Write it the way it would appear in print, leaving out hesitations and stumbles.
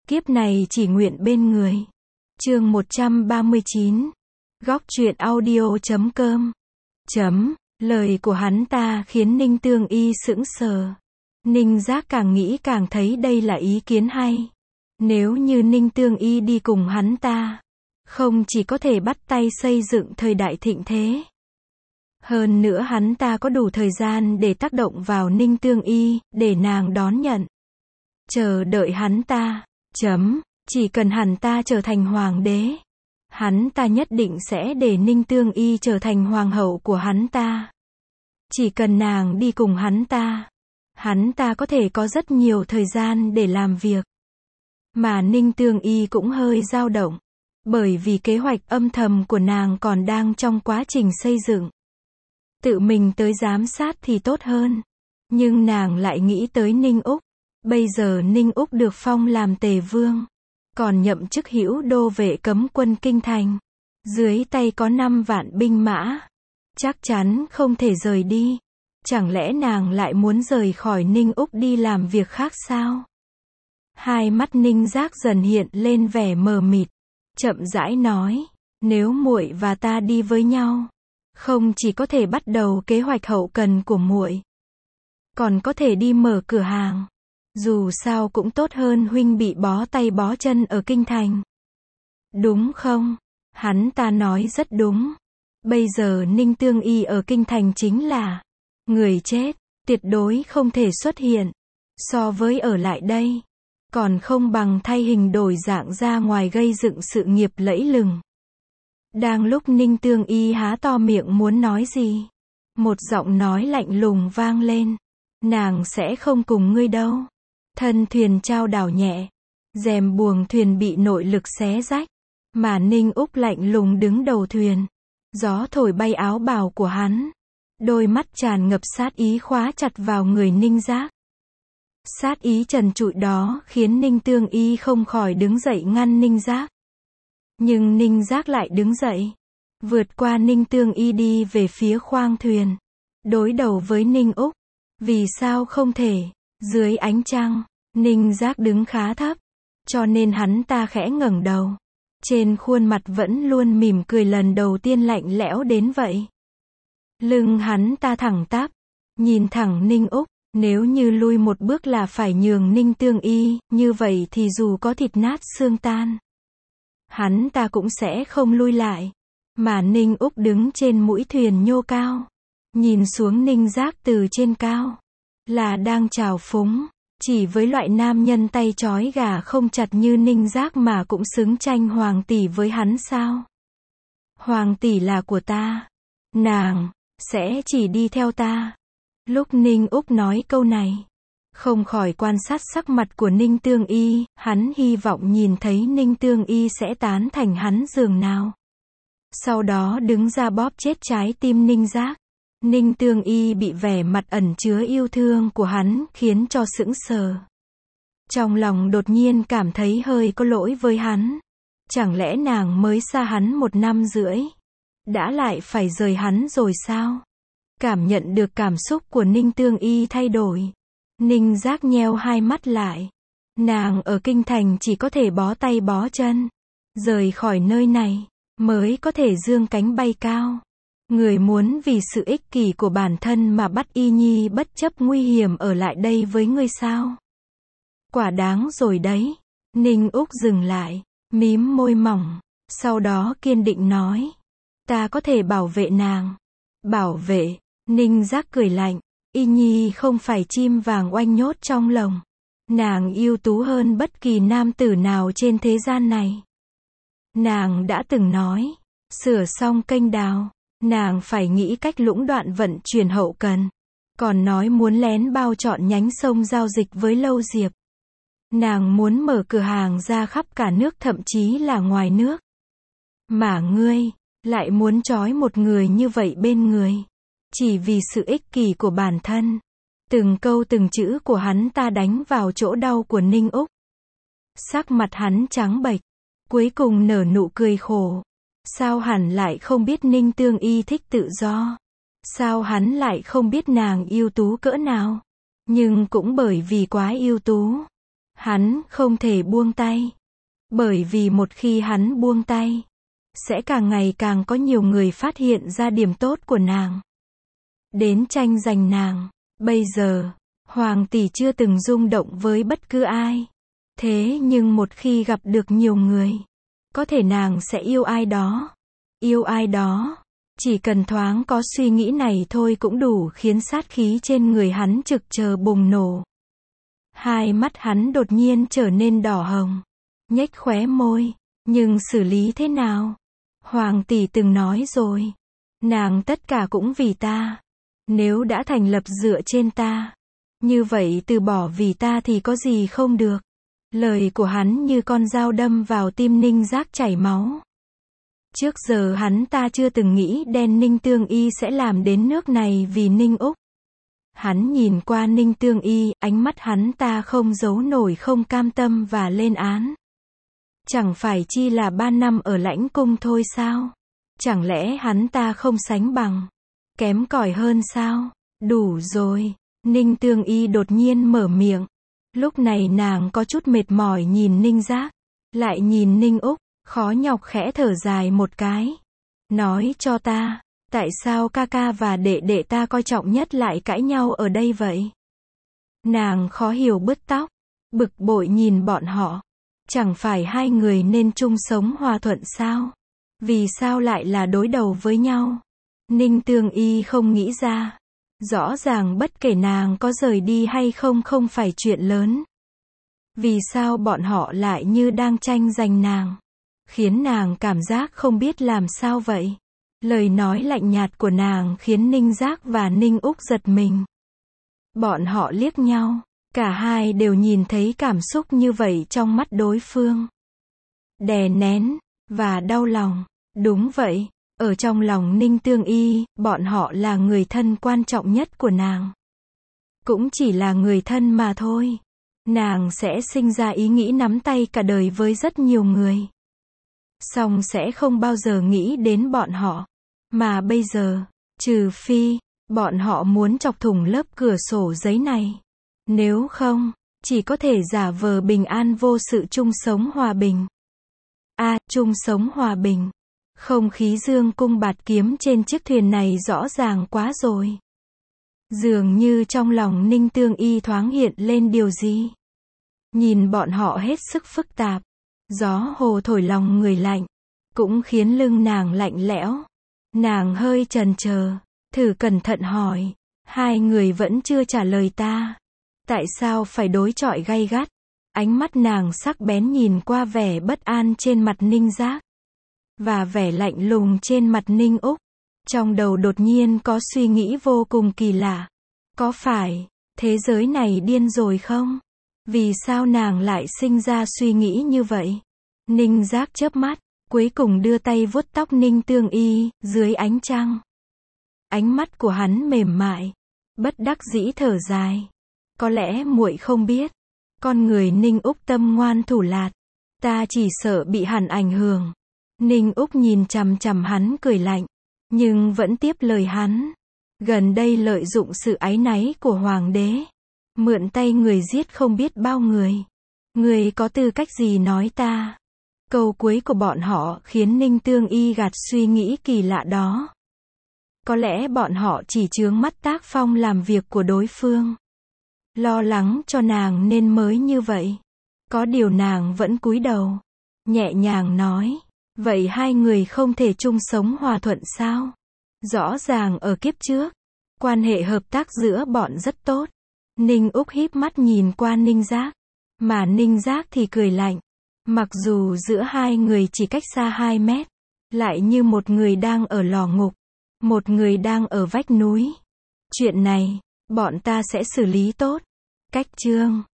Kiếp này chỉ nguyện bên người. Chương 139. Góc truyện audio.com. Lời của hắn ta khiến Ninh Tương Y sững sờ. Ninh Giác càng nghĩ càng thấy đây là ý kiến hay. Nếu như Ninh Tương Y đi cùng hắn ta, không chỉ có thể bắt tay xây dựng thời đại thịnh thế. Hơn nữa hắn ta có đủ thời gian để tác động vào Ninh Tương Y, để nàng đón nhận. Chờ đợi hắn ta. Chỉ cần hắn ta trở thành hoàng đế, hắn ta nhất định sẽ để Ninh Tương Y trở thành hoàng hậu của hắn ta. Chỉ cần nàng đi cùng hắn ta có thể có rất nhiều thời gian để làm việc. Mà Ninh Tương Y cũng hơi dao động, bởi vì kế hoạch âm thầm của nàng còn đang trong quá trình xây dựng. Tự mình tới giám sát thì tốt hơn. Nhưng nàng lại nghĩ tới Ninh Úc. Bây giờ Ninh Úc được phong làm tề vương, còn nhậm chức hữu đô vệ cấm quân kinh thành. Dưới tay có 5 vạn binh mã. Chắc chắn không thể rời đi. Chẳng lẽ nàng lại muốn rời khỏi Ninh Úc đi làm việc khác sao? Hai mắt Ninh Giác dần hiện lên vẻ mờ mịt. Chậm rãi nói, nếu muội và ta đi với nhau, không chỉ có thể bắt đầu kế hoạch hậu cần của muội, còn có thể đi mở cửa hàng. Dù sao cũng tốt hơn huynh bị bó tay bó chân ở kinh thành. Đúng không? Hắn ta nói rất đúng. Bây giờ Ninh Tương Y ở kinh thành chính là người chết, tuyệt đối không thể xuất hiện. So với ở lại đây, còn không bằng thay hình đổi dạng ra ngoài gây dựng sự nghiệp lẫy lừng. Đang lúc Ninh Tương Y há to miệng muốn nói gì, một giọng nói lạnh lùng vang lên. Nàng sẽ không cùng ngươi đâu. Thân thuyền chao đảo nhẹ, rèm buồng thuyền bị nội lực xé rách, mà Ninh Úc lạnh lùng đứng đầu thuyền. Gió thổi bay áo bào của hắn, đôi mắt tràn ngập sát ý khóa chặt vào người Ninh Giác. Sát ý trần trụi đó khiến Ninh Tương Y không khỏi đứng dậy ngăn Ninh Giác. Nhưng Ninh Giác lại đứng dậy, vượt qua Ninh Tương Y đi về phía khoang thuyền, đối đầu với Ninh Úc. Vì sao không thể? Dưới ánh trăng, Ninh Giác đứng khá thấp, cho nên hắn ta khẽ ngẩng đầu. Trên khuôn mặt vẫn luôn mỉm cười lần đầu tiên lạnh lẽo đến vậy. Lưng hắn ta thẳng tắp, nhìn thẳng Ninh Úc. Nếu như lui một bước là phải nhường Ninh Tương Y, như vậy thì dù có thịt nát xương tan, hắn ta cũng sẽ không lui lại. Mà Ninh Úc đứng trên mũi thuyền nhô cao, nhìn xuống Ninh Giác từ trên cao, là đang trào phúng. Chỉ với loại nam nhân tay trói gà không chặt như Ninh Giác mà cũng xứng tranh hoàng tỷ với hắn sao? Hoàng tỷ là của ta, nàng sẽ chỉ đi theo ta. Lúc Ninh Úc nói câu này, không khỏi quan sát sắc mặt của Ninh Tương Y, hắn hy vọng nhìn thấy Ninh Tương Y sẽ tán thành hắn giường nào. Sau đó đứng ra bóp chết trái tim Ninh Giác. Ninh Tương Y bị vẻ mặt ẩn chứa yêu thương của hắn khiến cho sững sờ. Trong lòng đột nhiên cảm thấy hơi có lỗi với hắn. Chẳng lẽ nàng mới xa hắn 1 năm rưỡi, đã lại phải rời hắn rồi sao? Cảm nhận được cảm xúc của Ninh Tương Y thay đổi, Ninh Giác nheo hai mắt lại. Nàng ở kinh thành chỉ có thể bó tay bó chân, rời khỏi nơi này mới có thể dương cánh bay cao. Người muốn vì sự ích kỷ của bản thân mà bắt Y Nhi bất chấp nguy hiểm ở lại đây với ngươi sao? Quả đáng rồi đấy. Ninh Úc dừng lại, mím môi mỏng, sau đó kiên định nói. Ta có thể bảo vệ nàng. Bảo vệ? Ninh Giác cười lạnh. Y Nhi không phải chim vàng oanh nhốt trong lồng. Nàng ưu tú hơn bất kỳ nam tử nào trên thế gian này. Nàng đã từng nói, sửa xong kênh đào, nàng phải nghĩ cách lũng đoạn vận chuyển hậu cần. Còn nói muốn lén bao trọn nhánh sông giao dịch với Lâu Diệp. Nàng muốn mở cửa hàng ra khắp cả nước, thậm chí là ngoài nước. Mà ngươi lại muốn trói một người như vậy bên người, chỉ vì sự ích kỷ của bản thân. Từng câu từng chữ của hắn ta đánh vào chỗ đau của Ninh Úc. Sắc mặt hắn trắng bệch, cuối cùng nở nụ cười khổ. Sao hắn lại không biết Ninh Tương Y thích tự do? Sao hắn lại không biết nàng ưu tú cỡ nào? Nhưng cũng bởi vì quá ưu tú, Hắn không thể buông tay. Bởi vì một khi hắn buông tay, sẽ càng ngày càng có nhiều người phát hiện ra điểm tốt của nàng. Đến tranh giành nàng. Bây giờ, Hoàng tỷ chưa từng rung động với bất cứ ai. Thế nhưng một khi gặp được nhiều người, có thể nàng sẽ yêu ai đó. Yêu ai đó. Chỉ cần thoáng có suy nghĩ này thôi cũng đủ khiến sát khí trên người hắn trực chờ bùng nổ. Hai mắt hắn đột nhiên trở nên đỏ hồng. Nhếch khóe môi. Nhưng xử lý thế nào? Hoàng tỷ từng nói rồi. Nàng tất cả cũng vì ta. Nếu đã thành lập dựa trên ta, như vậy từ bỏ vì ta thì có gì không được. Lời của hắn như con dao đâm vào tim Ninh Giác chảy máu. Trước giờ hắn ta chưa từng nghĩ đen Ninh Tương Y sẽ làm đến nước này vì Ninh Úc. Hắn nhìn qua Ninh Tương Y, ánh mắt hắn ta không giấu nổi không cam tâm và lên án. Chẳng phải chi là 3 năm ở lãnh cung thôi sao? Chẳng lẽ hắn ta không sánh bằng? Kém cỏi hơn sao? Đủ rồi. Ninh Tương Y đột nhiên mở miệng. Lúc này nàng có chút mệt mỏi nhìn Ninh Giác. Lại nhìn Ninh Úc, khó nhọc khẽ thở dài một cái. Nói cho ta, tại sao ca ca và đệ đệ ta coi trọng nhất lại cãi nhau ở đây vậy? Nàng khó hiểu bứt tóc, bực bội nhìn bọn họ. Chẳng phải hai người nên chung sống hòa thuận sao? Vì sao lại là đối đầu với nhau? Ninh Tương Y không nghĩ ra. Rõ ràng bất kể nàng có rời đi hay không không phải chuyện lớn. Vì sao bọn họ lại như đang tranh giành nàng? Khiến nàng cảm giác không biết làm sao vậy. Lời nói lạnh nhạt của nàng khiến Ninh Giác và Ninh Úc giật mình. Bọn họ liếc nhau. Cả hai đều nhìn thấy cảm xúc như vậy trong mắt đối phương. Đè nén, và đau lòng. Đúng vậy, ở trong lòng Ninh Tương Y, bọn họ là người thân quan trọng nhất của nàng. Cũng chỉ là người thân mà thôi. Nàng sẽ sinh ra ý nghĩ nắm tay cả đời với rất nhiều người. Song sẽ không bao giờ nghĩ đến bọn họ. Mà bây giờ, trừ phi, bọn họ muốn chọc thủng lớp cửa sổ giấy này. Nếu không, chỉ có thể giả vờ bình an vô sự chung sống hòa bình. Chung sống hòa bình. Không khí dương cung bạt kiếm trên chiếc thuyền này rõ ràng quá rồi. Dường như trong lòng Ninh Tương Y thoáng hiện lên điều gì. Nhìn bọn họ hết sức phức tạp. Gió hồ thổi lòng người lạnh. Cũng khiến lưng nàng lạnh lẽo. Nàng hơi chần chờ. Thử cẩn thận hỏi. Hai người vẫn chưa trả lời ta. Tại sao phải đối chọi gay gắt? Ánh mắt nàng sắc bén nhìn qua vẻ bất an trên mặt Ninh Giác. Và vẻ lạnh lùng trên mặt Ninh Úc. Trong đầu đột nhiên có suy nghĩ vô cùng kỳ lạ. Có phải, thế giới này điên rồi không? Vì sao nàng lại sinh ra suy nghĩ như vậy? Ninh Giác chớp mắt, cuối cùng đưa tay vuốt tóc Ninh Tương Y, dưới ánh trăng. Ánh mắt của hắn mềm mại. Bất đắc dĩ thở dài. Có lẽ muội không biết. Con người Ninh Úc tâm ngoan thủ lạt. Ta chỉ sợ bị hắn ảnh hưởng. Ninh Úc nhìn chằm chằm hắn cười lạnh. Nhưng vẫn tiếp lời hắn. Gần đây lợi dụng sự áy náy của hoàng đế. Mượn tay người giết không biết bao người. Người có tư cách gì nói ta? Câu cuối của bọn họ khiến Ninh Tương Y gạt suy nghĩ kỳ lạ đó. Có lẽ bọn họ chỉ chướng mắt tác phong làm việc của đối phương. Lo lắng cho nàng nên mới như vậy. Có điều nàng vẫn cúi đầu. Nhẹ nhàng nói. Vậy hai người không thể chung sống hòa thuận sao? Rõ ràng ở kiếp trước, quan hệ hợp tác giữa bọn rất tốt. Ninh Úc híp mắt nhìn qua Ninh Giác. Mà Ninh Giác thì cười lạnh. Mặc dù giữa hai người chỉ cách xa 2 mét. Lại như một người đang ở lò ngục. Một người đang ở vách núi. Chuyện này, bọn ta sẽ xử lý tốt. Cách chương